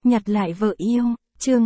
Nhặt lại vợ yêu, chương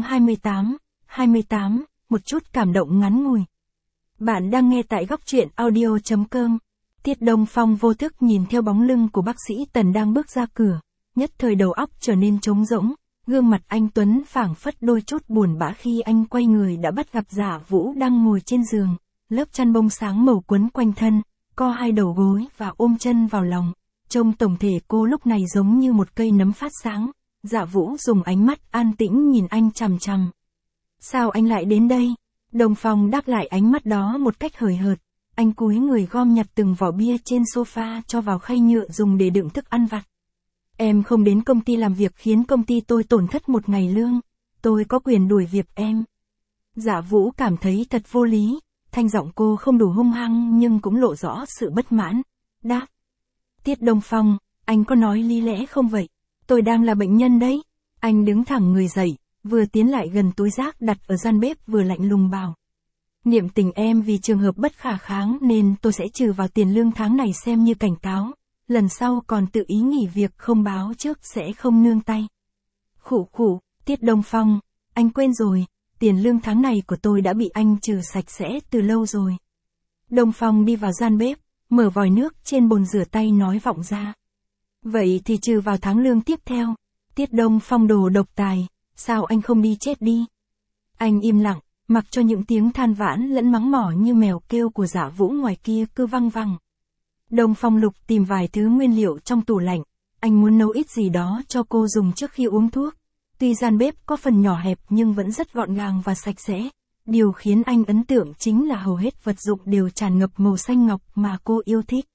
28, một chút cảm động ngắn ngủi. Bạn đang nghe tại góc truyện audio.com. Tiết Đông Phong vô thức nhìn theo bóng lưng của bác sĩ Tần đang bước ra cửa, nhất thời đầu óc trở nên trống rỗng, gương mặt anh Tuấn phảng phất đôi chút buồn bã khi anh quay người đã bắt gặp Dạ Vũ đang ngồi trên giường, lớp chăn bông sáng màu quấn quanh thân, co hai đầu gối và ôm chân vào lòng. Trông tổng thể cô lúc này giống như một cây nấm phát sáng. Dạ Vũ dùng ánh mắt an tĩnh nhìn anh chằm chằm. Sao anh lại đến đây? Đông Phong đáp lại ánh mắt đó một cách hời hợt. Anh cúi người gom nhặt từng vỏ bia trên sofa cho vào khay nhựa dùng để đựng thức ăn vặt. Em không đến công ty làm việc khiến công ty tôi tổn thất một ngày lương. Tôi có quyền đuổi việc em. Dạ Vũ cảm thấy thật vô lý. Thanh giọng cô không đủ hung hăng nhưng cũng lộ rõ sự bất mãn. Đáp. Tiết Đông Phong, anh có nói lý lẽ không vậy? Tôi đang là bệnh nhân đấy. Anh đứng thẳng người dậy, vừa tiến lại gần túi rác đặt ở gian bếp vừa lạnh lùng bảo. Niệm tình em vì trường hợp bất khả kháng nên tôi sẽ trừ vào tiền lương tháng này xem như cảnh cáo. Lần sau còn tự ý nghỉ việc không báo trước sẽ không nương tay. Khụ khụ, Tiết Đông Phong, anh quên rồi, tiền lương tháng này của tôi đã bị anh trừ sạch sẽ từ lâu rồi. Đông Phong đi vào gian bếp, mở vòi nước trên bồn rửa tay nói vọng ra. Vậy thì trừ vào tháng lương tiếp theo. Tiết Đông Phong đồ độc tài, sao anh không đi chết đi? Anh im lặng, mặc cho những tiếng than vãn lẫn mắng mỏ như mèo kêu của Dạ Vũ ngoài kia cứ văng vẳng. Đông Phong lục tìm vài thứ nguyên liệu trong tủ lạnh, anh muốn nấu ít gì đó cho cô dùng trước khi uống thuốc. Tuy gian bếp có phần nhỏ hẹp nhưng vẫn rất gọn gàng và sạch sẽ. Điều khiến anh ấn tượng chính là hầu hết vật dụng đều tràn ngập màu xanh ngọc mà cô yêu thích.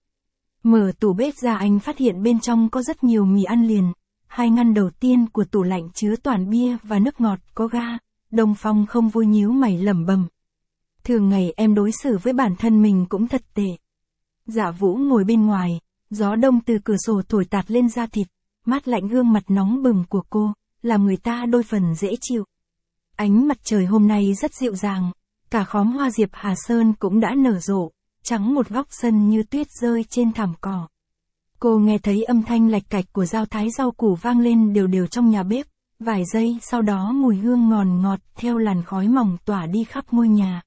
Mở tủ bếp ra anh phát hiện bên trong có rất nhiều mì ăn liền. Hai ngăn đầu tiên của tủ lạnh chứa toàn bia và nước ngọt có ga. Đông Phong không vui nhíu mày lẩm bẩm. Thường ngày em đối xử với bản thân mình cũng thật tệ. Dạ Vũ ngồi bên ngoài, gió đông từ cửa sổ thổi tạt lên da thịt, mát lạnh gương mặt nóng bừng của cô, làm người ta đôi phần dễ chịu. Ánh mặt trời hôm nay rất dịu dàng, cả khóm hoa diệp Hà Sơn cũng đã nở rộ, trắng một góc sân như tuyết rơi trên thảm cỏ. Cô nghe thấy âm thanh lạch cạch của dao thái rau củ vang lên đều đều trong nhà bếp, vài giây sau đó mùi hương ngọt ngọt theo làn khói mỏng tỏa đi khắp ngôi nhà.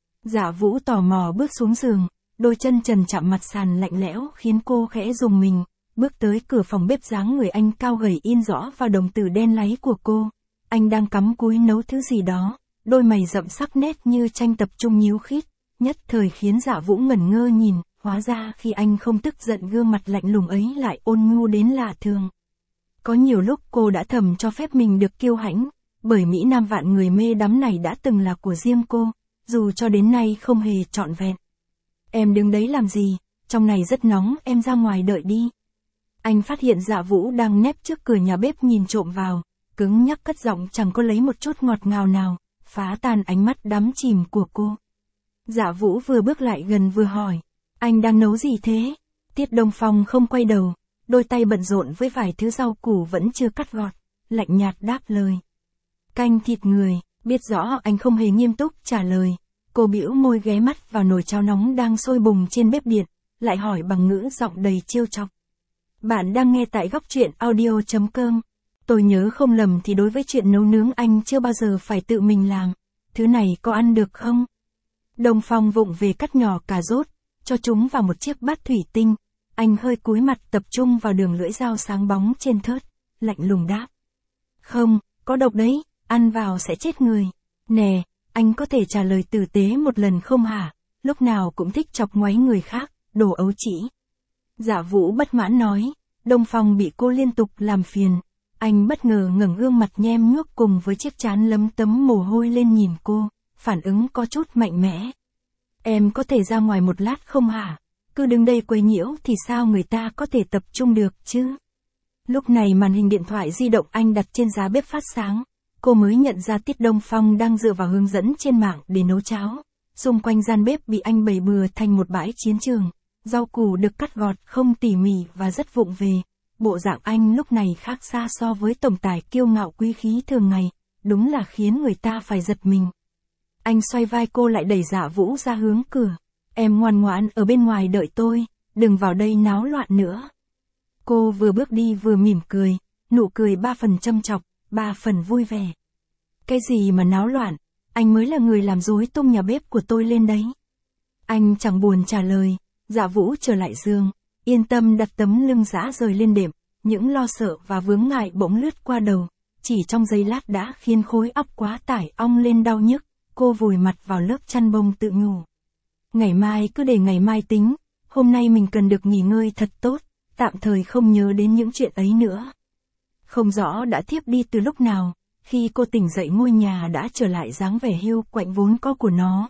Dạ Vũ tò mò bước xuống giường, đôi chân trần chạm mặt sàn lạnh lẽo khiến cô khẽ rùng mình, bước tới cửa phòng bếp dáng người anh cao gầy in rõ vào đồng tử đen láy của cô. Anh đang cắm cúi nấu thứ gì đó, đôi mày rậm sắc nét như tranh tập trung nhíu khít, nhất thời khiến Dạ Vũ ngẩn ngơ nhìn, hóa ra khi anh không tức giận gương mặt lạnh lùng ấy lại ôn nhu đến lạ thường. Có nhiều lúc cô đã thầm cho phép mình được kiêu hãnh, bởi Mỹ Nam vạn người mê đắm này đã từng là của riêng cô, dù cho đến nay không hề trọn vẹn. Em đứng đấy làm gì, trong này rất nóng, em ra ngoài đợi đi. Anh phát hiện Dạ Vũ đang nép trước cửa nhà bếp nhìn trộm vào, cứng nhắc cất giọng chẳng có lấy một chút ngọt ngào nào, phá tan ánh mắt đắm chìm của cô. Dạ Vũ vừa bước lại gần vừa hỏi, anh đang nấu gì thế? Tiết Đông Phong không quay đầu, đôi tay bận rộn với vài thứ rau củ vẫn chưa cắt gọt, lạnh nhạt đáp lời. Canh thịt người, biết rõ anh không hề nghiêm túc trả lời. Cô bĩu môi ghé mắt vào nồi cháo nóng đang sôi bùng trên bếp điện, lại hỏi bằng ngữ giọng đầy trêu chọc. Bạn đang nghe tại góc truyện audio.com. Tôi nhớ không lầm thì đối với chuyện nấu nướng anh chưa bao giờ phải tự mình làm. Thứ này có ăn được không? Đông Phong vụng về cắt nhỏ cà rốt, cho chúng vào một chiếc bát thủy tinh. Anh hơi cúi mặt tập trung vào đường lưỡi dao sáng bóng trên thớt, lạnh lùng đáp. Không, có độc đấy, ăn vào sẽ chết người. Nè, anh có thể trả lời tử tế một lần không hả? Lúc nào cũng thích chọc ngoáy người khác, đồ ấu trĩ. Dạ Vũ bất mãn nói. Đông Phong bị cô liên tục làm phiền. Anh bất ngờ ngẩng gương mặt nhem nhuốc cùng với chiếc trán lấm tấm mồ hôi lên nhìn cô, phản ứng có chút mạnh mẽ. Em có thể ra ngoài một lát không hả? Cứ đứng đây quấy nhiễu thì sao người ta có thể tập trung được chứ? Lúc này màn hình điện thoại di động anh đặt trên giá bếp phát sáng. Cô mới nhận ra Tiết Đông Phong đang dựa vào hướng dẫn trên mạng để nấu cháo. Xung quanh gian bếp bị anh bày bừa thành một bãi chiến trường. Rau củ được cắt gọt không tỉ mỉ và rất vụng về. Bộ dạng anh lúc này khác xa so với tổng tài kiêu ngạo quý khí thường ngày. Đúng là khiến người ta phải giật mình. Anh xoay vai cô lại đẩy Dạ Vũ ra hướng cửa. Em ngoan ngoãn ở bên ngoài đợi tôi, đừng vào đây náo loạn nữa. Cô vừa bước đi vừa mỉm cười, nụ cười 3 phần châm chọc. ba phần vui vẻ. Cái gì mà náo loạn, anh mới là người làm rối tung nhà bếp của tôi lên đấy. Anh chẳng buồn trả lời, Dạ Vũ trở lại giường, yên tâm đặt tấm lưng rã rời lên đệm, những lo sợ và vướng ngại bỗng lướt qua đầu, chỉ trong giây lát đã khiến khối óc quá tải ong lên đau nhức, cô vùi mặt vào lớp chăn bông tự nhủ. Ngày mai cứ để ngày mai tính, hôm nay mình cần được nghỉ ngơi thật tốt, tạm thời không nhớ đến những chuyện ấy nữa. Không rõ đã thiếp đi từ lúc nào, khi cô tỉnh dậy ngôi nhà đã trở lại dáng vẻ hiu quạnh vốn có của nó.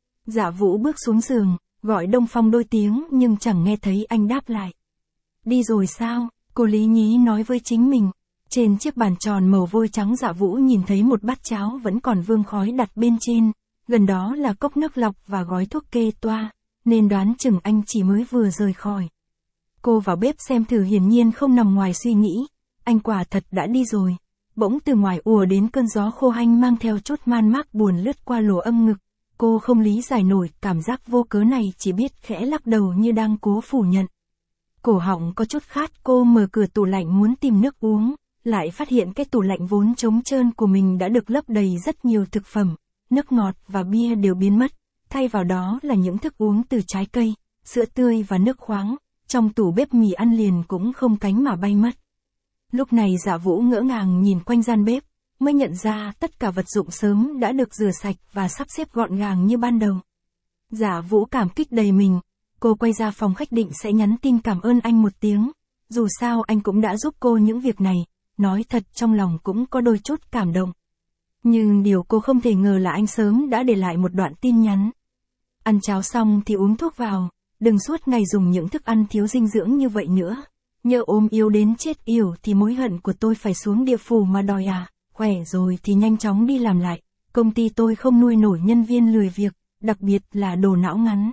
Dạ Vũ bước xuống giường, gọi Đông Phong đôi tiếng nhưng chẳng nghe thấy anh đáp lại. Đi rồi sao? Cô lý nhí nói với chính mình. Trên chiếc bàn tròn màu vôi trắng Dạ Vũ nhìn thấy một bát cháo vẫn còn vương khói đặt bên trên, gần đó là cốc nước lọc và gói thuốc kê toa, nên đoán chừng anh chỉ mới vừa rời khỏi. Cô vào bếp xem thử, hiển nhiên không nằm ngoài suy nghĩ, anh quả thật đã đi rồi. Bỗng từ ngoài ùa đến cơn gió khô hanh mang theo chút man mác buồn lướt qua lỗ âm ngực, cô không lý giải nổi cảm giác vô cớ này, chỉ biết khẽ lắc đầu như đang cố phủ nhận. Cổ họng có chút khát, cô mở cửa tủ lạnh muốn tìm nước uống, lại phát hiện cái tủ lạnh vốn trống trơn của mình đã được lấp đầy rất nhiều thực phẩm, nước ngọt và bia đều biến mất, thay vào đó là những thức uống từ trái cây, sữa tươi và nước khoáng, trong tủ bếp mì ăn liền cũng không cánh mà bay mất. Lúc này Dạ Vũ ngỡ ngàng nhìn quanh gian bếp, mới nhận ra tất cả vật dụng sớm đã được rửa sạch và sắp xếp gọn gàng như ban đầu. Dạ Vũ cảm kích đầy mình, cô quay ra phòng khách định sẽ nhắn tin cảm ơn anh một tiếng, dù sao anh cũng đã giúp cô những việc này, nói thật trong lòng cũng có đôi chút cảm động. Nhưng điều cô không thể ngờ là anh sớm đã để lại một đoạn tin nhắn. Ăn cháo xong thì uống thuốc vào, đừng suốt ngày dùng những thức ăn thiếu dinh dưỡng như vậy nữa. Nhỡ ốm yếu đến chết yểu thì mối hận của tôi phải xuống địa phủ mà đòi à, khỏe rồi thì nhanh chóng đi làm lại, công ty tôi không nuôi nổi nhân viên lười việc, đặc biệt là đồ não ngắn.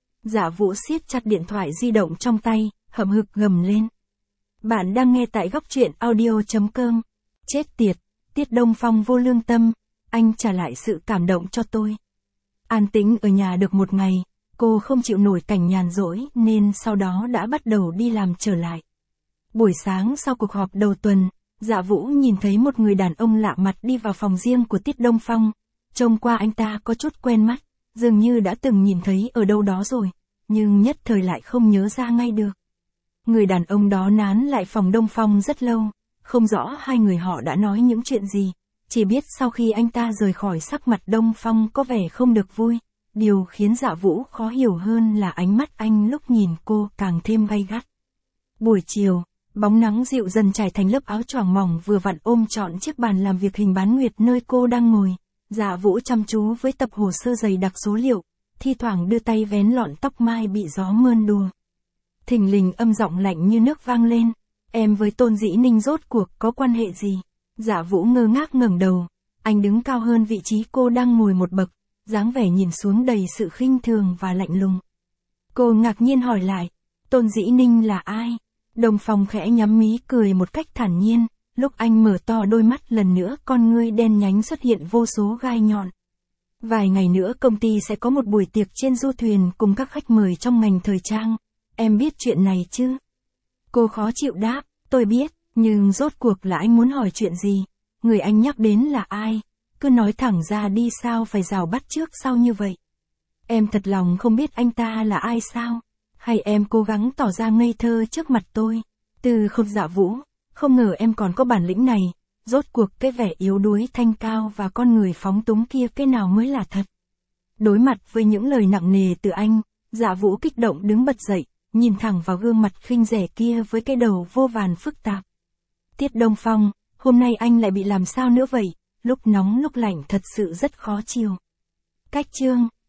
Dạ Vũ siết chặt điện thoại di động trong tay, hậm hực gầm lên. Bạn đang nghe tại góc truyện audio.com. Chết tiệt, Tiết Đông Phong vô lương tâm, anh trả lại sự cảm động cho tôi. An tĩnh ở nhà được một ngày, cô không chịu nổi cảnh nhàn rỗi nên sau đó đã bắt đầu đi làm trở lại. Buổi sáng sau cuộc họp đầu tuần, Dạ Vũ nhìn thấy một người đàn ông lạ mặt đi vào phòng riêng của Tiết Đông Phong. Trông qua anh ta có chút quen mắt, dường như đã từng nhìn thấy ở đâu đó rồi, nhưng nhất thời lại không nhớ ra ngay được. Người đàn ông đó nán lại phòng Đông Phong rất lâu, không rõ hai người họ đã nói những chuyện gì, chỉ biết sau khi anh ta rời khỏi sắc mặt Đông Phong có vẻ không được vui. Điều khiến Dạ Vũ khó hiểu hơn là ánh mắt anh lúc nhìn cô càng thêm gay gắt. Buổi chiều, bóng nắng dịu dần trải thành lớp áo choàng mỏng vừa vặn ôm trọn chiếc bàn làm việc hình bán nguyệt nơi cô đang ngồi. Dạ Vũ chăm chú với tập hồ sơ dày đặc số liệu, thi thoảng đưa tay vén lọn tóc mai bị gió mơn đùa. Thình lình âm giọng lạnh như nước vang lên, em với Tôn Dĩ Ninh rốt cuộc có quan hệ gì? Dạ Vũ ngơ ngác ngẩng đầu, anh đứng cao hơn vị trí cô đang ngồi một bậc, dáng vẻ nhìn xuống đầy sự khinh thường và lạnh lùng. Cô ngạc nhiên hỏi lại, Tôn Dĩ Ninh là ai? Đông Phong khẽ nhắm mí cười một cách thản nhiên, lúc anh mở to đôi mắt lần nữa con ngươi đen nhánh xuất hiện vô số gai nhọn. Vài ngày nữa công ty sẽ có một buổi tiệc trên du thuyền cùng các khách mời trong ngành thời trang, em biết chuyện này chứ? Cô khó chịu đáp, tôi biết, nhưng rốt cuộc là anh muốn hỏi chuyện gì? Người anh nhắc đến là ai? Cứ nói thẳng ra đi, sao phải rào bắt trước sau như vậy? Em thật lòng không biết anh ta là ai sao? Hay em cố gắng tỏ ra ngây thơ trước mặt tôi? Từ không. Dạ Vũ, không ngờ em còn có bản lĩnh này, rốt cuộc cái vẻ yếu đuối thanh cao và con người phóng túng kia cái nào mới là thật? Đối mặt với những lời nặng nề từ anh, Dạ Vũ kích động đứng bật dậy, nhìn thẳng vào gương mặt khinh rẻ kia với cái đầu vô vàn phức tạp. Tiết Đông Phong, hôm nay anh lại bị làm sao nữa vậy? Lúc nóng lúc lạnh thật sự rất khó chịu. Cách chương